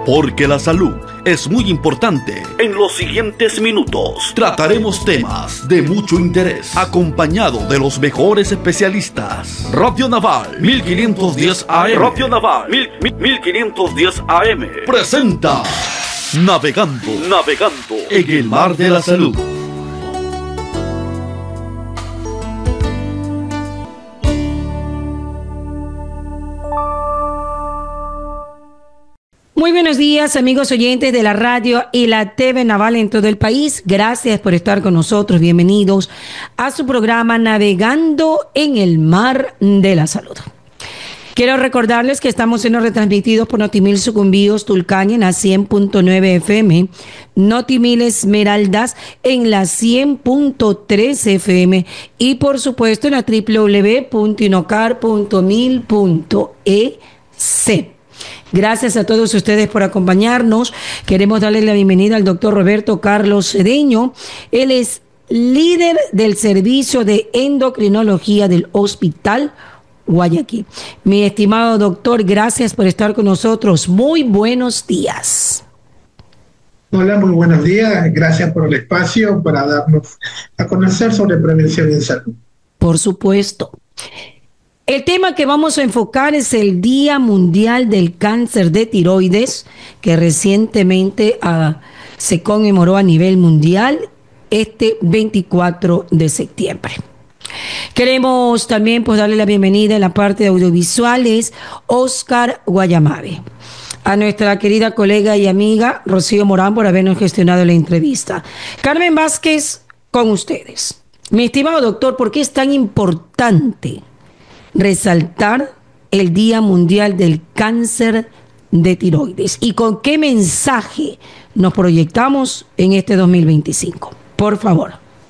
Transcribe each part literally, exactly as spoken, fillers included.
Porque la salud es muy importante. En los siguientes minutos trataremos temas de mucho interés, acompañado de los mejores especialistas. Radio Naval mil quinientos diez A M. Radio Naval mil quinientos diez A M presenta Navegando, navegando en el mar de la salud. Muy buenos días, amigos oyentes de la radio y la T V Naval en todo el país. Gracias por estar con nosotros. Bienvenidos a su programa Navegando en el Mar de la Salud. Quiero recordarles que estamos siendo retransmitidos por Notimil Sucumbíos Tulcán en la cien punto nueve F M, Notimil Esmeraldas en la cien punto tres F M y por supuesto en la doble u doble u doble u punto inocar punto mil punto e ce. Gracias a todos ustedes por acompañarnos. Queremos darle la bienvenida al doctor Roberto Carlos Cedeño. Él es líder del servicio de endocrinología del Hospital Guayaquil. Mi estimado doctor, gracias por estar con nosotros. Muy buenos días. Hola, muy buenos días. Gracias por el espacio para darnos a conocer sobre prevención en salud. Por supuesto. El tema que vamos a enfocar es el Día Mundial del Cáncer de Tiroides, que recientemente uh, se conmemoró a nivel mundial este veinticuatro de septiembre. Queremos también pues, darle la bienvenida en la parte de audiovisuales Oscar Guayamabe, a nuestra querida colega y amiga Rocío Morán por habernos gestionado la entrevista. Carmen Vázquez, con ustedes. Mi estimado doctor, ¿por qué es tan importante resaltar el Día Mundial del Cáncer de Tiroides y con qué mensaje nos proyectamos en este dos mil veinticinco? Por favor.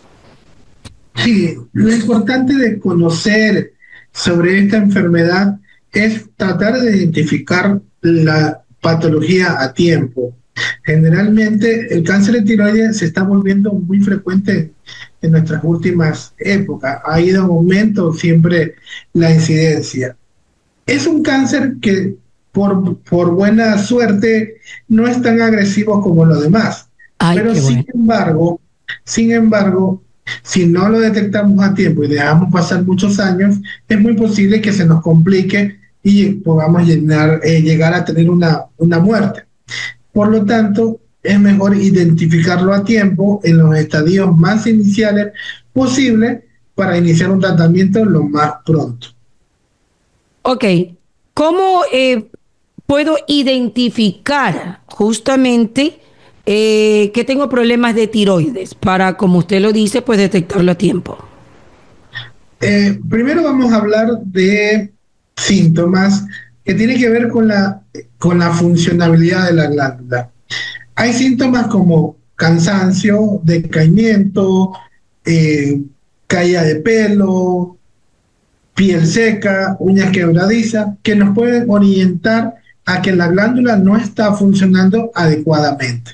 Sí, lo importante de conocer sobre esta enfermedad es tratar de identificar la patología a tiempo. Generalmente el cáncer de tiroides se está volviendo muy frecuente en nuestras últimas épocas. Ha ido en aumento siempre la incidencia. Es un cáncer que por, por buena suerte no es tan agresivo como los demás. Ay, pero sin bueno. embargo, sin embargo, si no lo detectamos a tiempo y dejamos pasar muchos años, es muy posible que se nos complique y podamos llenar, eh, llegar a tener una, una muerte. Por lo tanto, es mejor identificarlo a tiempo en los estadios más iniciales posibles para iniciar un tratamiento lo más pronto. Ok, ¿cómo eh, puedo identificar justamente eh, que tengo problemas de tiroides para, como usted lo dice, pues detectarlo a tiempo? Eh, primero vamos a hablar de síntomas que tienen que ver con la, con la funcionabilidad de la glándula. Hay síntomas como cansancio, decaimiento, eh, caída de pelo, piel seca, uñas quebradizas, que nos pueden orientar a que la glándula no está funcionando adecuadamente.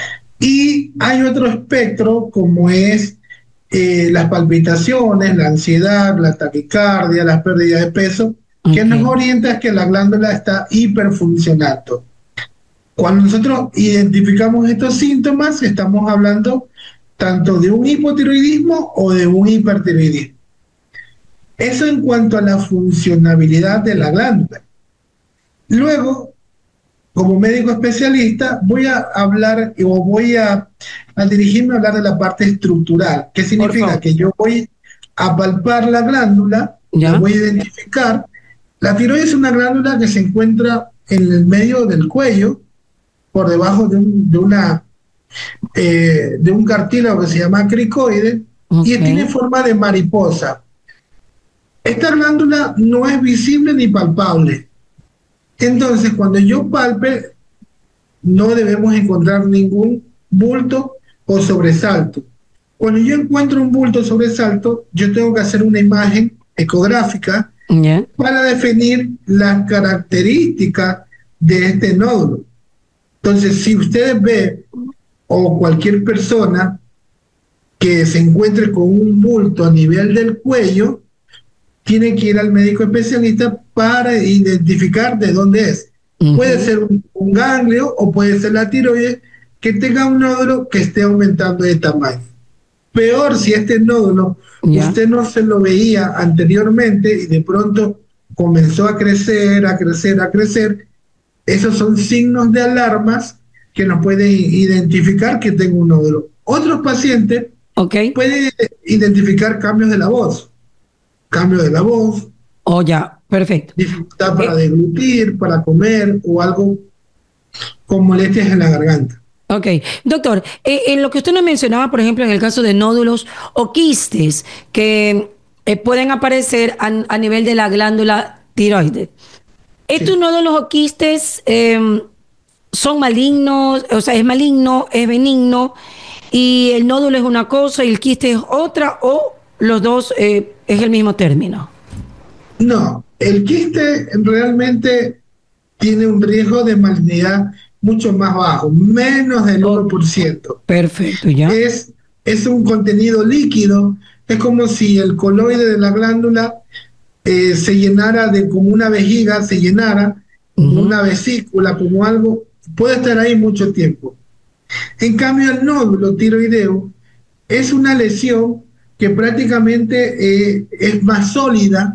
Y hay otro espectro como es eh, las palpitaciones, la ansiedad, la taquicardia, las pérdidas de peso, okay, que nos orienta a que la glándula está hiperfuncionando. Cuando nosotros identificamos estos síntomas, estamos hablando tanto de un hipotiroidismo o de un hipertiroidismo. Eso en cuanto a la funcionabilidad de la glándula. Luego, como médico especialista, voy a hablar o voy a, a dirigirme a hablar de la parte estructural. ¿Qué significa? Que yo voy a palpar la glándula, ¿ya? La voy a identificar. La tiroides es una glándula que se encuentra en el medio del cuello, por debajo de un, de una eh, de un cartílago que se llama cricoide, okay, y tiene forma de mariposa. Esta glándula no es visible ni palpable. Entonces, cuando yo palpe, no debemos encontrar ningún bulto o sobresalto. Cuando yo encuentro un bulto o sobresalto, yo tengo que hacer una imagen ecográfica, yeah, para definir las características de este nódulo. Entonces, si ustedes ven, o cualquier persona que se encuentre con un bulto a nivel del cuello, tiene que ir al médico especialista para identificar de dónde es. Uh-huh. Puede ser un, un ganglio o puede ser la tiroides que tenga un nódulo que esté aumentando de tamaño. Peor si este nódulo yeah. usted no se lo veía anteriormente y de pronto comenzó a crecer, a crecer, a crecer. Esos son signos de alarmas que nos pueden identificar que tengo un nódulo. Otros pacientes okay. pueden identificar cambios de la voz. Cambio de la voz. Oh, ya, perfecto. Dificultad para eh. deglutir, para comer o algo con molestias en la garganta. Ok. Doctor, eh, en lo que usted nos mencionaba, por ejemplo, en el caso de nódulos o quistes que eh, pueden aparecer a, a nivel de la glándula tiroides. ¿Estos sí. nódulos o quistes eh, son malignos? O sea, ¿es maligno, es benigno? ¿Y el nódulo es una cosa y el quiste es otra? ¿O los dos eh, es el mismo término? No, el quiste realmente tiene un riesgo de malignidad mucho más bajo, menos del uno por ciento. Perfecto, ya. Es, es un contenido líquido, es como si el coloide de la glándula eh, se llenara de como una vejiga, se llenara, como uh-huh. una vesícula, como algo, puede estar ahí mucho tiempo. En cambio, el nódulo tiroideo es una lesión que prácticamente eh, es más sólida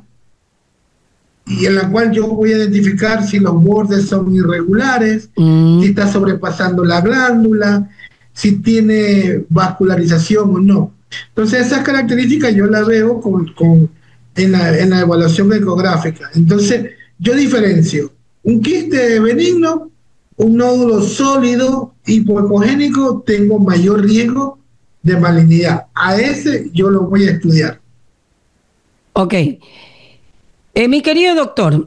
y en la cual yo voy a identificar si los bordes son irregulares, mm. si está sobrepasando la glándula, si tiene vascularización o no. Entonces esas características yo las veo con, con, en, la, en la evaluación ecográfica. Entonces yo diferencio un quiste benigno, un nódulo sólido hipoecogénico, tengo mayor riesgo de malignidad. A ese yo lo voy a estudiar. Ok. Eh, mi querido doctor,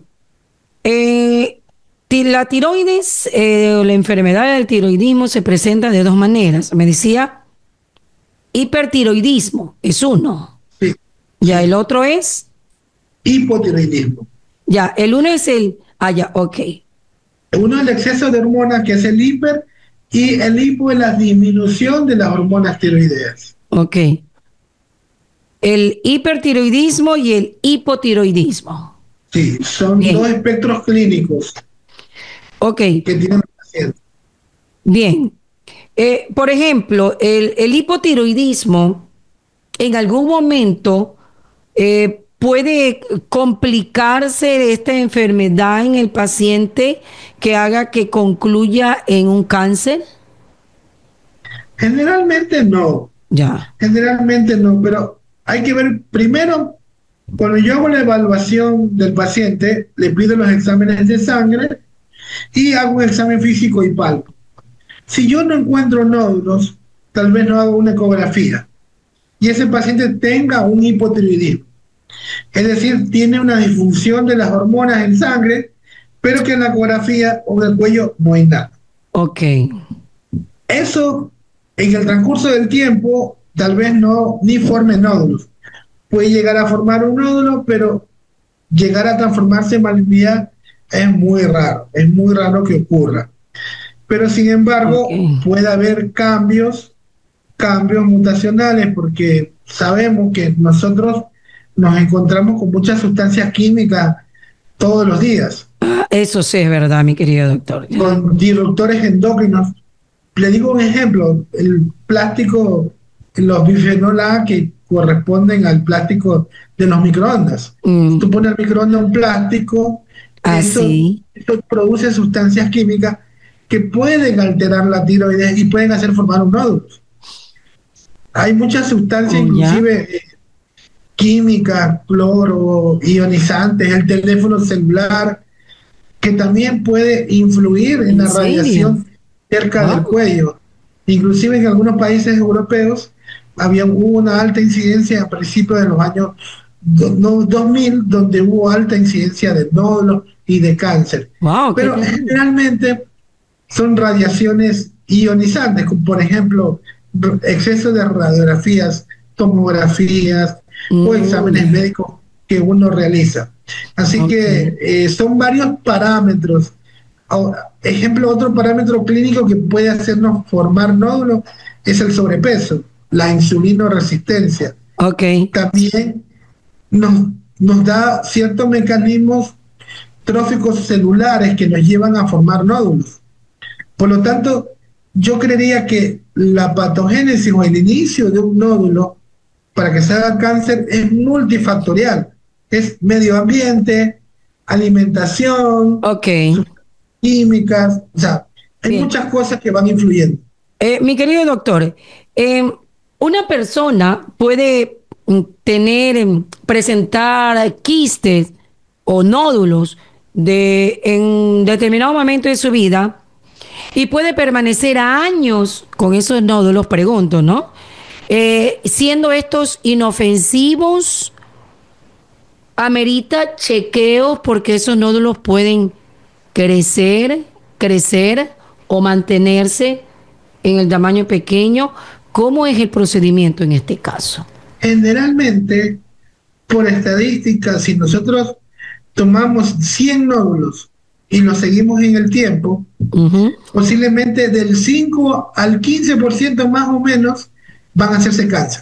eh, la tiroides, eh, la enfermedad del tiroidismo se presenta de dos maneras. Me decía, hipertiroidismo es uno. Sí. Ya, el otro es... hipotiroidismo. Ya, el uno es el... Ah, ya, ok. Uno es el exceso de hormonas, que es el hiper, y el hipo es la disminución de las hormonas tiroideas. Ok. El hipertiroidismo y el hipotiroidismo. Sí, son Bien. dos espectros clínicos. Ok. Que tienen el paciente. Bien. Eh, por ejemplo, el, el hipotiroidismo en algún momento eh, puede complicarse esta enfermedad en el paciente que haga que concluya en un cáncer. Generalmente no. Ya. Generalmente no, pero hay que ver primero, cuando yo hago la evaluación del paciente, le pido los exámenes de sangre y hago un examen físico y palpo. Si yo no encuentro nódulos, tal vez no hago una ecografía y ese paciente tenga un hipotiroidismo. Es decir, tiene una disfunción de las hormonas en sangre, pero que en la ecografía o en el cuello no hay nada. Ok. Eso, en el transcurso del tiempo, tal vez no ni forme nódulos. Puede llegar a formar un nódulo, pero llegar a transformarse en malignidad es muy raro, es muy raro que ocurra. Pero sin embargo, okay. puede haber cambios, cambios mutacionales, porque sabemos que nosotros nos encontramos con muchas sustancias químicas todos los días. Ah, eso sí es verdad, mi querido doctor. Con disruptores endócrinos. Le digo un ejemplo, el plástico, los bifenol A que corresponden al plástico de los microondas. Mm. Tú pones al microondas un plástico, ah, eso, ¿sí? eso produce sustancias químicas que pueden alterar la tiroides y pueden hacer formar un nódulo. Hay muchas sustancias, oh, inclusive eh, químicas, cloro, ionizantes, el teléfono celular, que también puede influir en, ¿En la serio? radiación cerca wow. del cuello. Inclusive en algunos países europeos había hubo una alta incidencia a principios de los años dos mil, donde hubo alta incidencia de nódulos y de cáncer. Wow, pero generalmente son radiaciones ionizantes, como por ejemplo exceso de radiografías, tomografías mm. o exámenes médicos que uno realiza. Así okay. que eh, son varios parámetros. Ejemplo, otro parámetro clínico que puede hacernos formar nódulos es el sobrepeso, la insulinoresistencia. Okay. También nos, nos da ciertos mecanismos tróficos celulares que nos llevan a formar nódulos. Por lo tanto, yo creería que la patogénesis o el inicio de un nódulo para que se haga cáncer es multifactorial. Es medio ambiente, alimentación, okay, químicas, o sea, hay Bien. muchas cosas que van influyendo. Eh, mi querido doctor, eh, una persona puede tener, presentar quistes o nódulos de, en determinado momento de su vida y puede permanecer años con esos nódulos, pregunto, ¿no? Eh, siendo estos inofensivos, amerita chequeos porque esos nódulos pueden crecer, crecer o mantenerse en el tamaño pequeño. ¿Cómo es el procedimiento en este caso? Generalmente, por estadística, si nosotros tomamos cien nódulos y los seguimos en el tiempo, uh-huh. posiblemente del cinco al quince por ciento más o menos van a hacerse cáncer.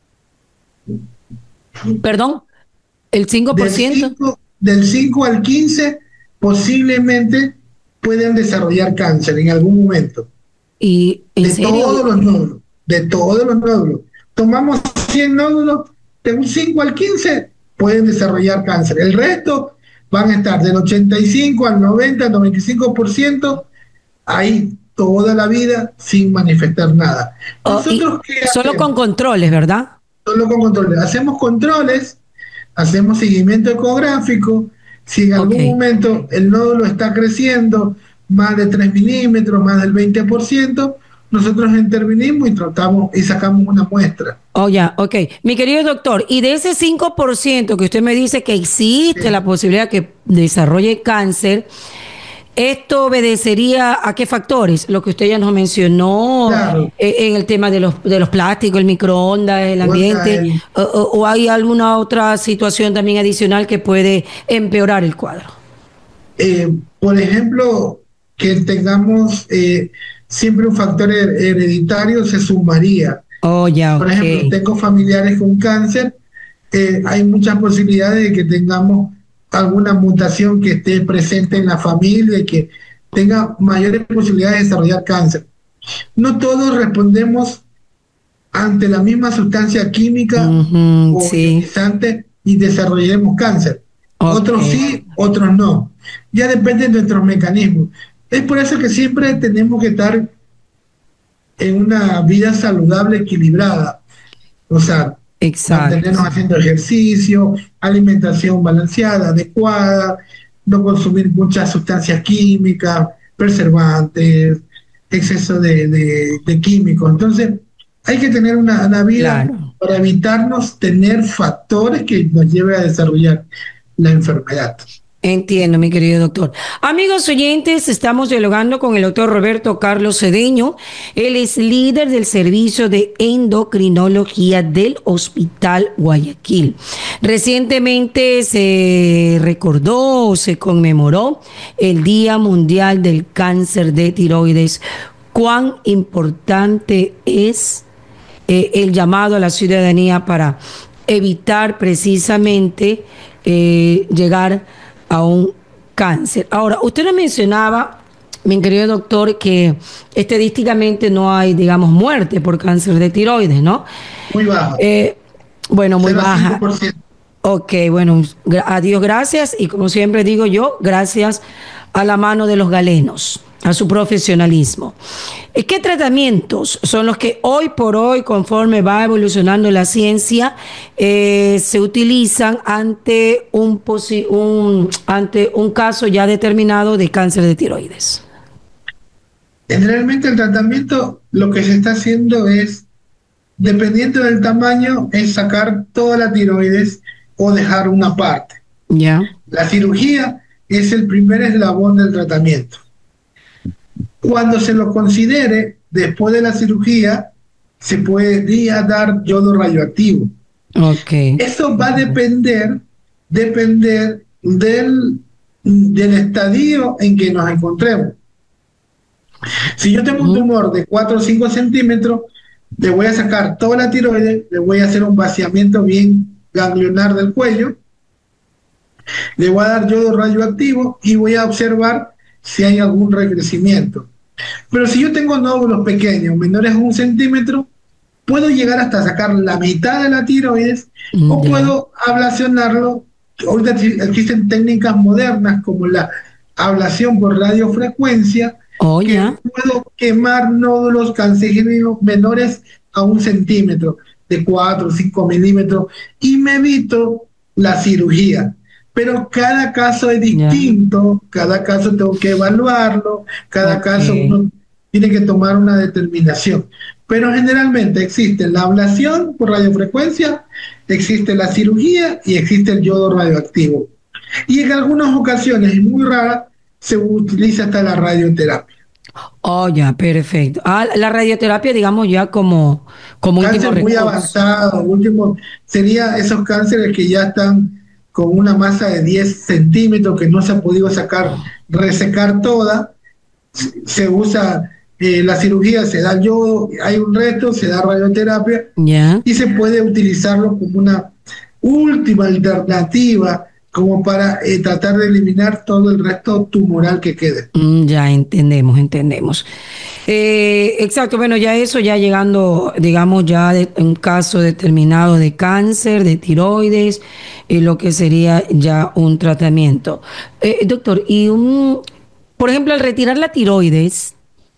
¿Perdón? ¿El cinco por ciento? Del cinco, del cinco al quince posiblemente pueden desarrollar cáncer en algún momento. ¿Y en de serio? todos los nódulos, de todos los nódulos. Tomamos cien nódulos, de un cinco al quince pueden desarrollar cáncer. El resto van a estar del ochenta y cinco al noventa, al noventa y cinco por ciento ahí toda la vida sin manifestar nada. Nosotros, oh, ¿qué solo hacemos? Con controles, ¿verdad? Solo con controles. Hacemos controles, hacemos seguimiento ecográfico. Si en algún okay. momento el nódulo está creciendo más de tres milímetros, más del veinte por ciento, nosotros intervenimos y tratamos y sacamos una muestra. Oh, ya, ok. Mi querido doctor, y de ese cinco por ciento que usted me dice que existe sí. la posibilidad que desarrolle cáncer, ¿esto obedecería a qué factores? Lo que usted ya nos mencionó, claro. eh, en el tema de los, de los plásticos, el microondas, el ambiente, el... O, o, o hay alguna otra situación también adicional que puede empeorar el cuadro. Eh, por ejemplo, que tengamos eh, siempre un factor hereditario se sumaría. Oh, ya, por okay. ejemplo, tengo familiares con cáncer, eh, hay muchas posibilidades de que tengamos alguna mutación que esté presente en la familia y que tenga mayores posibilidades de desarrollar cáncer. No todos respondemos ante la misma sustancia química uh-huh, o ionizante sí. y desarrollemos cáncer. Okay. Otros sí, otros no. Ya depende de nuestros mecanismos. Es por eso que siempre tenemos que estar en una vida saludable, equilibrada. O sea, Exacto. mantenernos haciendo ejercicio, alimentación balanceada, adecuada, no consumir muchas sustancias químicas, preservantes, exceso de, de, de químicos. Entonces, hay que tener una, una vida claro. para evitarnos tener factores que nos lleven a desarrollar la enfermedad. Entiendo, mi querido doctor. Amigos oyentes, estamos dialogando con el doctor Roberto Carlos Cedeño. Él es líder del servicio de endocrinología del Hospital Guayaquil. Recientemente se recordó, se conmemoró el Día Mundial del Cáncer de Tiroides. ¿Cuán importante es eh, el llamado a la ciudadanía para evitar precisamente eh, llegar a un cáncer? Ahora, usted nos mencionaba, mi querido doctor, que estadísticamente no hay, digamos, muerte por cáncer de tiroides, ¿no? Muy baja. Eh, bueno, muy baja. Ok, bueno, a Dios gracias, y como siempre digo yo, gracias a la mano de los galenos, a su profesionalismo. ¿Qué tratamientos son los que hoy por hoy, conforme va evolucionando la ciencia, eh, se utilizan ante un, un, ante un caso ya determinado de cáncer de tiroides? Generalmente el tratamiento, lo que se está haciendo es, dependiendo del tamaño, es sacar toda la tiroides o dejar una parte. Ya. La cirugía es el primer eslabón del tratamiento. Cuando se lo considere, después de la cirugía, se podría dar yodo radioactivo. Okay. Eso va a depender, depender del, del estadio en que nos encontremos. Si yo tengo un tumor de cuatro o cinco centímetros, le voy a sacar toda la tiroides, le voy a hacer un vaciamiento bien ganglionar del cuello, le voy a dar yodo radioactivo y voy a observar si hay algún recrecimiento. Pero si yo tengo nódulos pequeños, menores a un centímetro, puedo llegar hasta sacar la mitad de la tiroides mm, o yeah. puedo ablacionarlo. Ahorita existen técnicas modernas como la ablación por radiofrecuencia, oh, que yeah. puedo quemar nódulos cancerígenos menores a un centímetro, de cuatro o cinco milímetros, y me evito la cirugía. Pero cada caso es distinto, yeah. cada caso tengo que evaluarlo, cada okay. caso uno tiene que tomar una determinación. Pero generalmente existe la ablación por radiofrecuencia, existe la cirugía y existe el yodo radioactivo. Y en algunas ocasiones, y muy raras, se utiliza hasta la radioterapia. Oh, ya, perfecto. Ah, la radioterapia, digamos, ya como, como cáncer último muy recurso. Avanzado, último, sería esos cánceres que ya están con una masa de diez centímetros que no se ha podido sacar, resecar toda. Se usa eh, la cirugía, se da yodo, hay un resto, se da radioterapia yeah. y se puede utilizarlo como una última alternativa como para eh, tratar de eliminar todo el resto tumoral que quede. Mm, ya entendemos, entendemos. Eh, exacto, bueno, ya eso, ya llegando, digamos, ya de un caso determinado de cáncer, de tiroides, eh, lo que sería ya un tratamiento. Eh, doctor, y un, por ejemplo, al retirar la tiroides,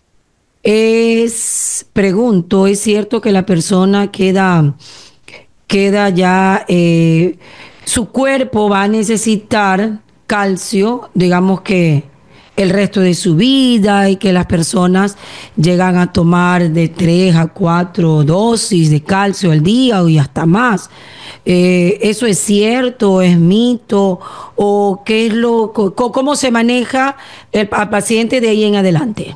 es, pregunto, ¿es cierto que la persona queda, queda ya... Eh, su cuerpo va a necesitar calcio, digamos que el resto de su vida, y que las personas llegan a tomar de tres a cuatro dosis de calcio al día y hasta más? Eh, ¿Eso es cierto, es mito, o qué es lo, cómo se maneja el, al paciente de ahí en adelante?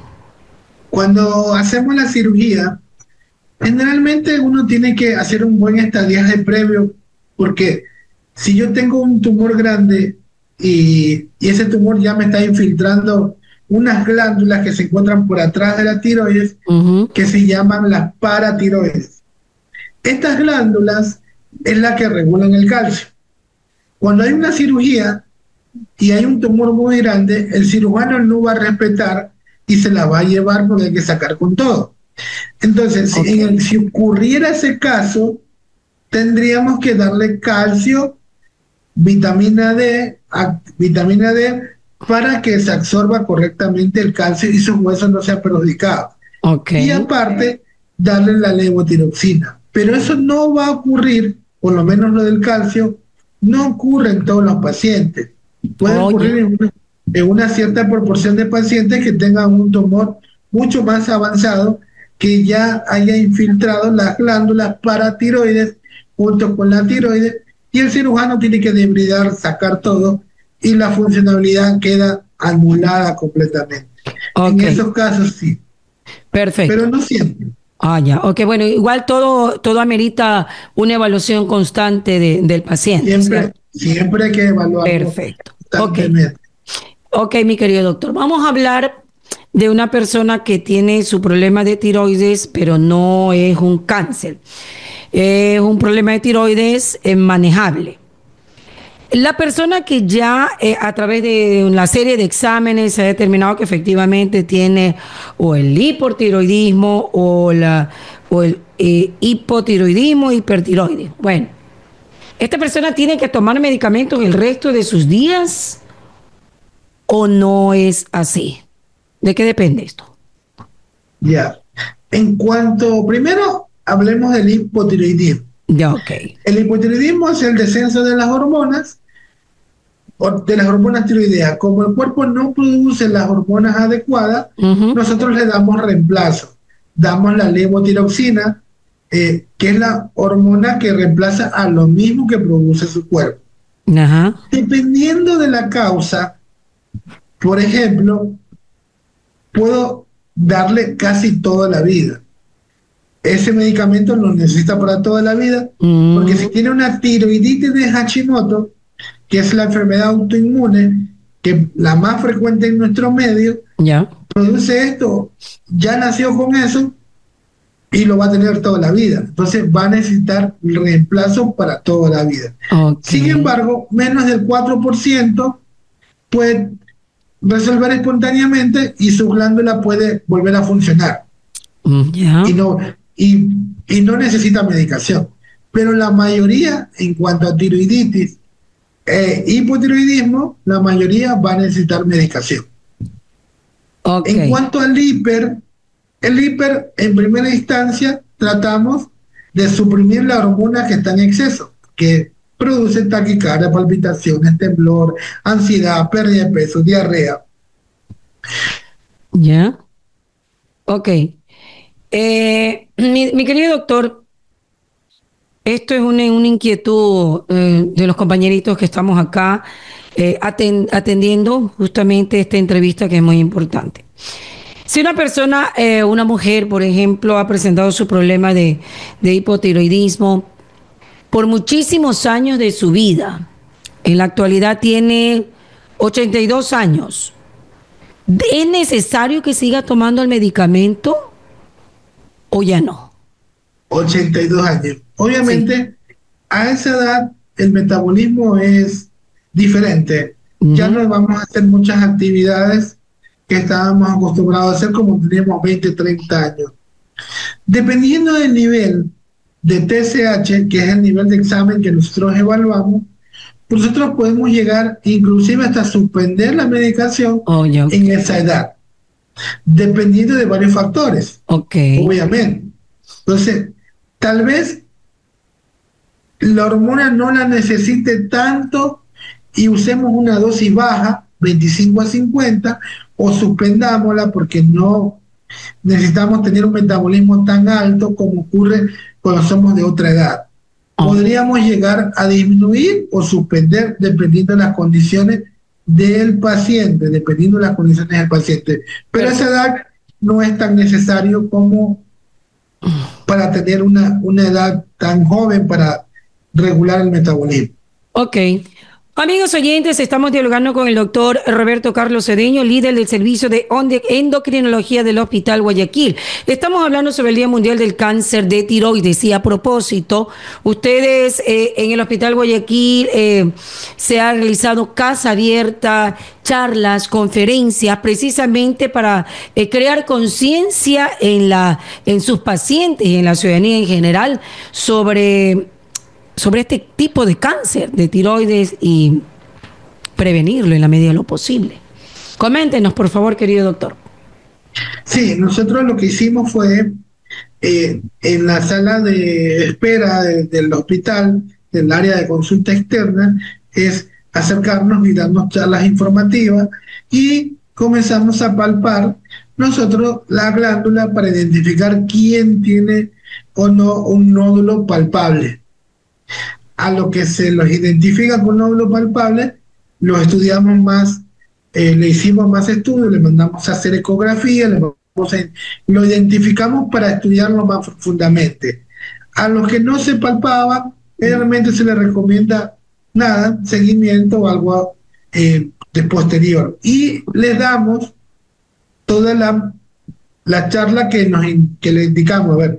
Cuando hacemos la cirugía, generalmente uno tiene que hacer un buen estadiaje previo, porque si yo tengo un tumor grande y, y ese tumor ya me está infiltrando unas glándulas que se encuentran por atrás de la tiroides, uh-huh. que se llaman las paratiroides. Estas glándulas es la que regulan el calcio. Cuando hay una cirugía y hay un tumor muy grande, el cirujano no va a respetar y se la va a llevar porque hay que sacar con todo. Entonces, okay. si, en el, si ocurriera ese caso, tendríamos que darle calcio, vitamina D, a, vitamina D para que se absorba correctamente el calcio y sus huesos no sean perjudicados. Okay. Y aparte, darle la levotiroxina. Pero eso no va a ocurrir, por lo menos lo del calcio, no ocurre en todos los pacientes. Puede oh, ocurrir en una, en una cierta proporción de pacientes que tengan un tumor mucho más avanzado, que ya haya infiltrado las glándulas paratiroides junto con la tiroides, y el cirujano tiene que debridar, sacar todo, y la funcionalidad queda anulada completamente. Okay. En esos casos sí. Perfecto. Pero no siempre. Ah, ya. Ok, bueno, igual todo, todo amerita una evaluación constante de, del paciente. Siempre, siempre hay que evaluarlo. Perfecto. Ok. Ok, mi querido doctor. Vamos a hablar de una persona que tiene su problema de tiroides, pero no es un cáncer. Es un problema de tiroides eh, manejable. La persona que ya eh, a través de una serie de exámenes se ha determinado que efectivamente tiene o el hipotiroidismo o, la, o el eh, hipotiroidismo, hipertiroides. Bueno, ¿esta persona tiene que tomar medicamentos el resto de sus días o no es así? ¿De qué depende esto? Ya. En cuanto, primero, hablemos del hipotiroidismo. Ya, ok. El hipotiroidismo es el descenso de las hormonas, de las hormonas tiroideas. Como el cuerpo no produce las hormonas adecuadas, uh-huh. nosotros le damos reemplazo. Damos la levotiroxina, eh, que es la hormona que reemplaza a lo mismo que produce su cuerpo. Uh-huh. Dependiendo de la causa, por ejemplo, puedo darle casi toda la vida. Ese medicamento lo necesita para toda la vida, mm. porque si tiene una tiroiditis de Hashimoto, que es la enfermedad autoinmune, que la más frecuente en nuestro medio, yeah. produce esto, ya nació con eso, y lo va a tener toda la vida. Entonces va a necesitar reemplazo para toda la vida. Okay. Sin embargo, menos del cuatro por ciento puede resolver espontáneamente y su glándula puede volver a funcionar. Yeah. Y, no, y, y no necesita medicación. Pero la mayoría, en cuanto a tiroiditis e hipotiroidismo, la mayoría va a necesitar medicación. Okay. En cuanto al hiper, el hiper, en primera instancia, tratamos de suprimir la hormona que está en exceso, que produce taquicardia, palpitaciones, temblor, ansiedad, pérdida de peso, diarrea. Ya. Yeah. Ok. Eh, mi, mi querido doctor, esto es una, una inquietud eh, de los compañeritos que estamos acá eh, atend, atendiendo justamente esta entrevista que es muy importante. Si una persona, eh, una mujer, por ejemplo, ha presentado su problema de, de hipotiroidismo por muchísimos años de su vida, en la actualidad tiene ochenta y dos años, ¿es necesario que siga tomando el medicamento o ya no? ochenta y dos años. Obviamente, sí. A esa edad el metabolismo es diferente. Uh-huh. Ya no vamos a hacer muchas actividades que estábamos acostumbrados a hacer como teníamos veinte, treinta años. Dependiendo del nivel de T S H, que es el nivel de examen que nosotros evaluamos, nosotros podemos llegar inclusive hasta suspender la medicación oh, yeah, okay. en esa edad, dependiendo de varios factores, okay. obviamente. Entonces, tal vez la hormona no la necesite tanto y usemos una dosis baja, veinticinco a cincuenta, o suspendámosla porque no necesitamos tener un metabolismo tan alto como ocurre cuando somos de otra edad. Podríamos llegar a disminuir o suspender dependiendo de las condiciones del paciente, dependiendo de las condiciones del paciente. Pero a esa edad no es tan necesario como para tener una, una edad tan joven para regular el metabolismo. Ok. Amigos oyentes, estamos dialogando con el doctor Roberto Carlos Cedeño, líder del servicio de endocrinología del Hospital Guayaquil. Estamos hablando sobre el Día Mundial del Cáncer de Tiroides y a propósito, ustedes eh, en el Hospital Guayaquil eh, se ha realizado casa abierta, charlas, conferencias, precisamente para eh, crear conciencia en la en sus pacientes y en la ciudadanía en general sobre... sobre este tipo de cáncer de tiroides y prevenirlo en la medida de lo posible. Coméntenos, por favor, querido doctor. Sí, nosotros lo que hicimos fue, eh, en la sala de espera de, del hospital, del área de consulta externa, es acercarnos y darnos charlas informativas y comenzamos a palpar nosotros la glándula para identificar quién tiene o no un nódulo palpable. A lo que se los identifica con nódulo palpable, lo estudiamos más, eh, le hicimos más estudios, le mandamos a hacer ecografía, le mandamos a, lo identificamos para estudiarlo más profundamente. A los que no se palpaba, realmente se les recomienda nada, seguimiento o algo eh, de posterior. Y les damos toda la, la charla que, nos, que le indicamos, a ver,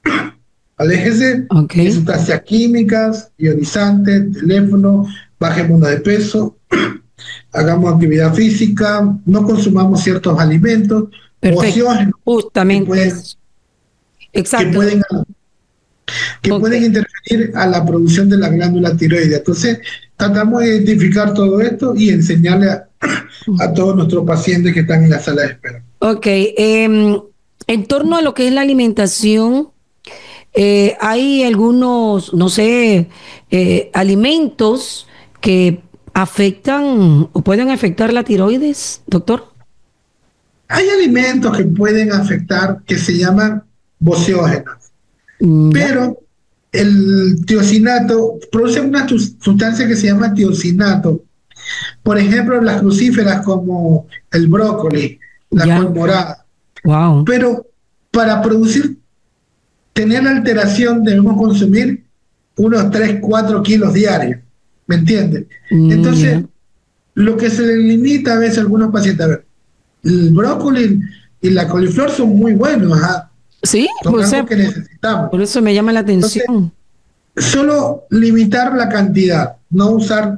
aléjese okay. de sustancias químicas, ionizantes, teléfono, bajemos de peso, hagamos actividad física, no consumamos ciertos alimentos, ociógenos, justamente. Que pueden, Exacto. que pueden, que okay. pueden interferir a la producción de la glándula tiroidea. Entonces, tratamos de identificar todo esto y enseñarle a, a todos nuestros pacientes que están en la sala de espera. Ok. Eh, en torno a lo que es la alimentación, Eh, hay algunos, no sé, eh, alimentos que afectan o pueden afectar la tiroides, doctor. Hay alimentos que pueden afectar que se llaman boceógenos, mm, pero el tiocinato produce una sustancia que se llama tiocinato. Por ejemplo, las crucíferas como el brócoli, la ya. col morada. Wow. Pero para producir tener alteración debemos consumir unos tres, cuatro kilos diarios, ¿me entiendes? Mm, Entonces, yeah. lo que se le limita a veces a algunos pacientes, a ver, el brócoli y la coliflor son muy buenos, ¿ah? Sí, son por algo eso, que necesitamos. por eso me llama la atención. Entonces, solo limitar la cantidad, no usar,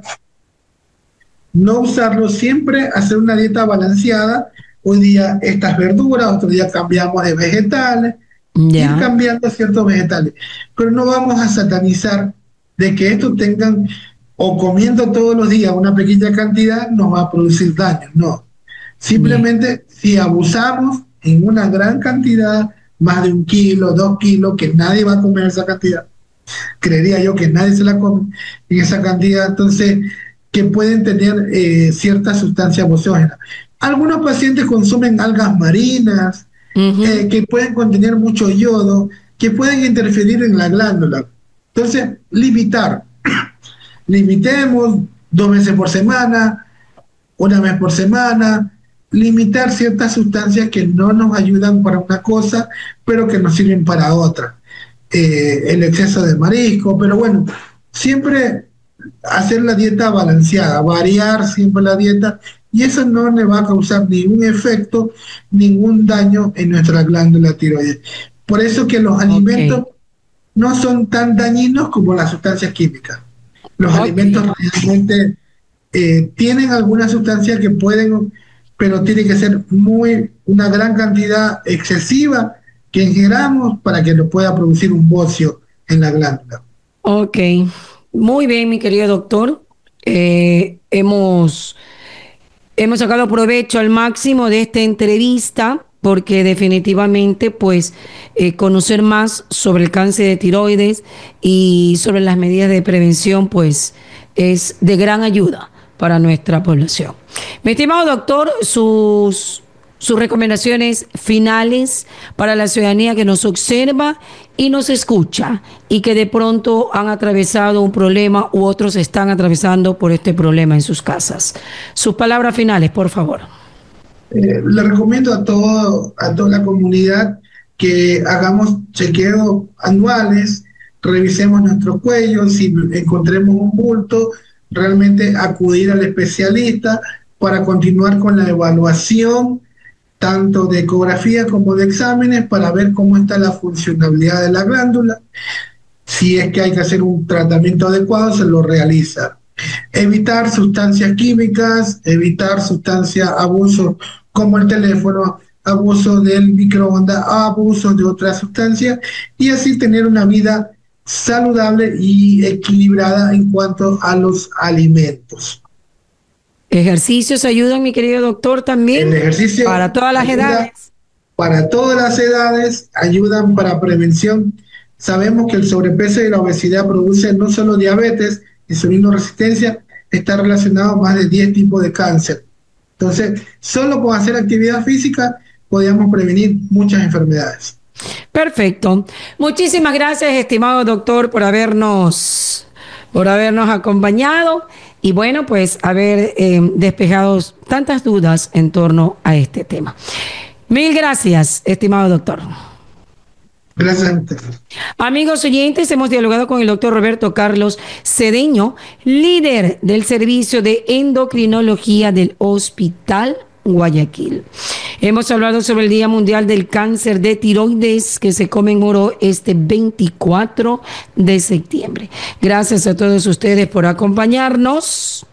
no usarlo siempre, hacer una dieta balanceada. Hoy día estas verduras, otro día cambiamos de vegetales, ir Ya, cambiando ciertos vegetales, pero no vamos a satanizar de que estos tengan o comiendo todos los días una pequeña cantidad nos va a producir daño, no. bien. Simplemente si abusamos en una gran cantidad, más de un kilo, dos kilos, que nadie va a comer esa cantidad, creería yo que nadie se la come en esa cantidad, entonces que pueden tener eh, ciertas sustancias vociógenas. Algunos pacientes consumen algas marinas, Ujú. eh, que pueden contener mucho yodo, que pueden interferir en la glándula. Entonces, limitar. Limitemos dos veces por semana, una vez por semana, limitar ciertas sustancias que no nos ayudan para una cosa, pero que nos sirven para otra. Eh, el exceso de marisco, pero bueno, siempre hacer la dieta balanceada, variar siempre la dieta, y eso no le va a causar ningún efecto, ningún daño en nuestra glándula tiroides. Por eso que los Ok, alimentos no son tan dañinos como las sustancias químicas. Los ok. alimentos realmente eh, tienen algunas sustancias que pueden, pero tiene que ser muy, una gran cantidad excesiva que ingeramos para que nos pueda producir un bocio en la glándula. Ok, muy bien, mi querido doctor. Eh, hemos, hemos sacado provecho al máximo de esta entrevista porque definitivamente, pues, eh, conocer más sobre el cáncer de tiroides y sobre las medidas de prevención, pues, es de gran ayuda para nuestra población. Mi estimado doctor, sus sus recomendaciones finales para la ciudadanía que nos observa y nos escucha y que de pronto han atravesado un problema u otros están atravesando por este problema en sus casas. Sus palabras finales, por favor. Eh, le recomiendo a, todo, a toda la comunidad que hagamos chequeos anuales, revisemos nuestro cuello, si encontremos un bulto, realmente acudir al especialista para continuar con la evaluación tanto de ecografía como de exámenes para ver cómo está la funcionalidad de la glándula. Si es que hay que hacer un tratamiento adecuado, se lo realiza. Evitar sustancias químicas, evitar sustancias, abuso como el teléfono, abuso del microondas, abuso de otras sustancias, y así tener una vida saludable y equilibrada en cuanto a los alimentos. Ejercicios ayudan, mi querido doctor, también El ejercicio para todas las ayuda edades. para todas las edades, ayudan para prevención. Sabemos que el sobrepeso y la obesidad producen no solo diabetes, insulinoresistencia, está relacionado a más de diez tipos de cáncer. Entonces, solo con hacer actividad física podríamos prevenir muchas enfermedades. Perfecto. Muchísimas gracias, estimado doctor, por habernos, por habernos acompañado y bueno, pues haber eh, despejado tantas dudas en torno a este tema. Mil gracias, estimado doctor. Gracias a usted. Amigos oyentes, hemos dialogado con el doctor Roberto Carlos Cedeño, líder del servicio de endocrinología del Hospital Guayaquil. Hemos hablado sobre el Día Mundial del Cáncer de Tiroides que se conmemoró este veinticuatro de septiembre. Gracias a todos ustedes por acompañarnos.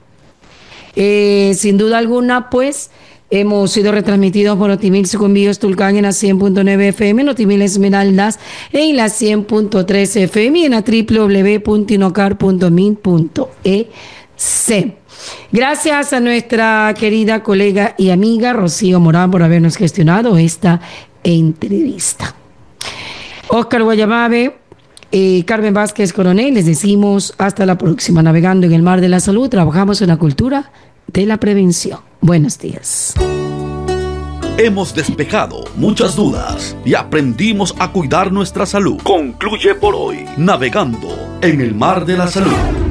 Eh, sin duda alguna, pues, hemos sido retransmitidos por Notimil Sucumbíos Tulcán en la cien punto nueve F M, Notimil Esmeraldas en la cien punto tres F M y en la doble u doble u doble u punto inocar punto min punto e c. Gracias a nuestra querida colega y amiga Rocío Morán por habernos gestionado esta entrevista. Oscar Guayamabe, eh, Carmen Vázquez Coronel, les decimos hasta la próxima. Navegando en el mar de la salud, trabajamos en la cultura de la prevención. Buenos días. Hemos despejado muchas dudas y aprendimos a cuidar nuestra salud. Concluye por hoy Navegando en el mar de la salud.